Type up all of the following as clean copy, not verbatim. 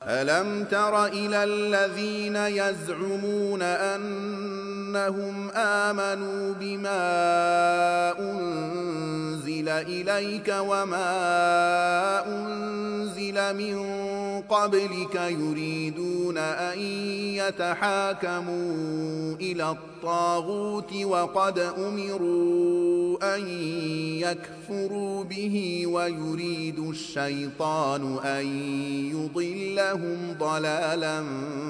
ألم تر إلى الذين يزعمون أنهم آمنوا بما أنزل إليك وما أنزل من قبلك يريدون أن يتحاكموا إلى الطاغوت وقد أمروا أن يكفروا به ويريد الشيطان أن يضلهم ضلالا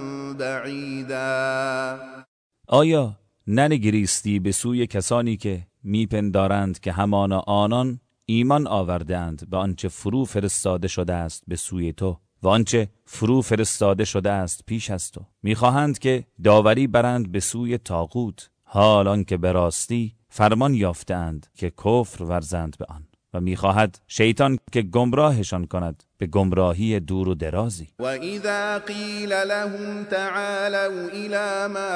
بعیدا. آیا ننگریستی به سوی کسانی که میپندارند که همان آنان ایمان آوردند به آنچه فرو فرستاده شده است به سوی تو و آنچه فرو فرستاده شده است پیش از تو، میخواهند که داوری برند به سوی طاغوت، حال آنکه به راستی فرمان یافتند که کفر ورزند به آن، و میخواهد شیطان که گمراهشان کند به گمراهی دور و درازی. و اذا قیل لهم تعالوا الى ما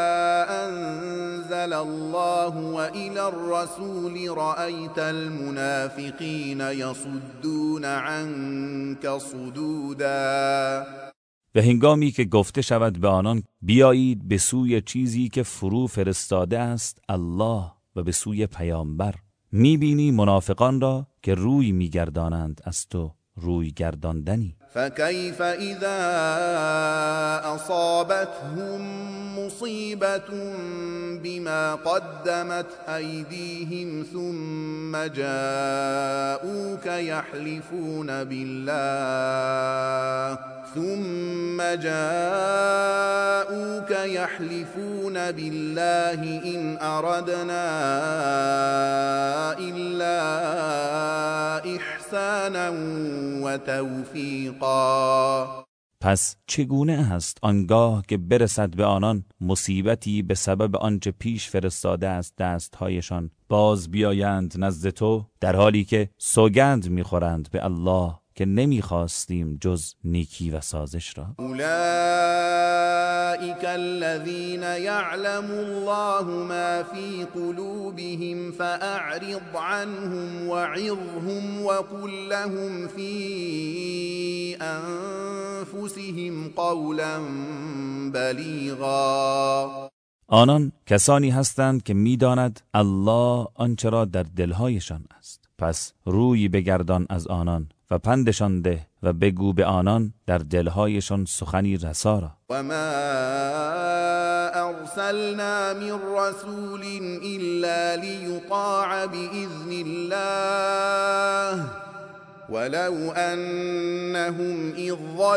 انزل الله و الى الرسول رأیت المنافقین یصدون عنك صدودا. و هنگامی که گفته شود به آنان بیایید به سوی چیزی که فرو فرستاده است الله و به سوی پیامبر، میبینی منافقان را که روی میگردانند از تو روی گرداندنی. فكيف اذا اصابتهم مصيبة بما قدمت ايديهم ثم جاءوك يحلفون بالله إن أردنا إلا إحسانا وتوفیقا. پس چگونه است آنگاه که برسد به آنان مصیبتی به سبب آنچه پیش فرستاده است دستهایشان، باز بیایند نزد تو در حالی که سوگند میخورند به الله که نمیخواستیم جز نیکی و سازش را. اولئک الذین یعلم الله ما فی قلوبهم فاعرض عنهم وعظهم وقل لهم فی انفسهم قولا بلیغا. آنان کسانی هستند که میداند الله آنچه را در دلهایشان است، پس روی بگردان از آنان و پندشان ده و بگو به آنان در دلهایشان سخنی رسا را. و ما ارسلنا من رسول الا لیطاع باذن الله ولو انهم اذ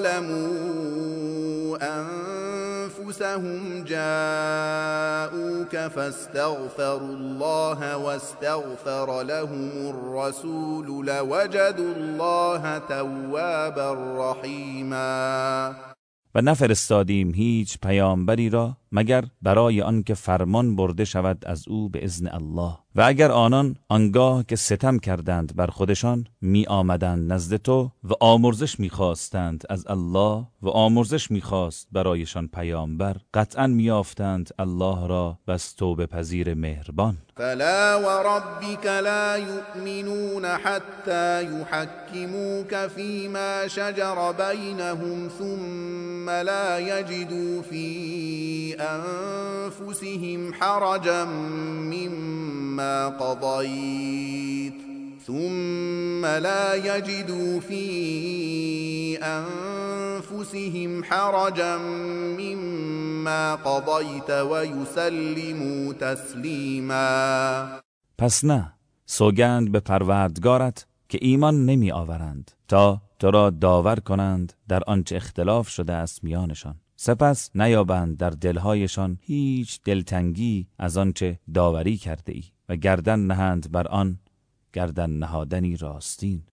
ظلموا انفسهم جاءوك فاستغفروا الله واستغفر لهم الرسول لوجدوا الله توابا رحیما. و نفرستادیم هیچ پیامبری را مگر برای آن که فرمان برده شود از او به اذن الله، و اگر آنان آنگاه که ستم کردند بر خودشان می آمدند نزد تو و آمرزش می خواستند از الله و آمرزش می خواست برایشان پیامبر، قطعا می یافتند الله را بس توبه پذیر مهربان. فلا وربك لا يؤمنون حتى يحكموك فيما شجر بينهم ثم لا يجدوا في أنفسهم حرجا مما قضيت ويسلموا تسلیما. پس نه، سوگند به پروردگارت که ایمان نمی آورند تا تو را داور کنند در آنچه اختلاف شده است میانشان، سپس نیابند در دلهایشان هیچ دلتنگی از آنچه داوری کرده ای و گردن نهند بر آن گردن نهادنی راستین.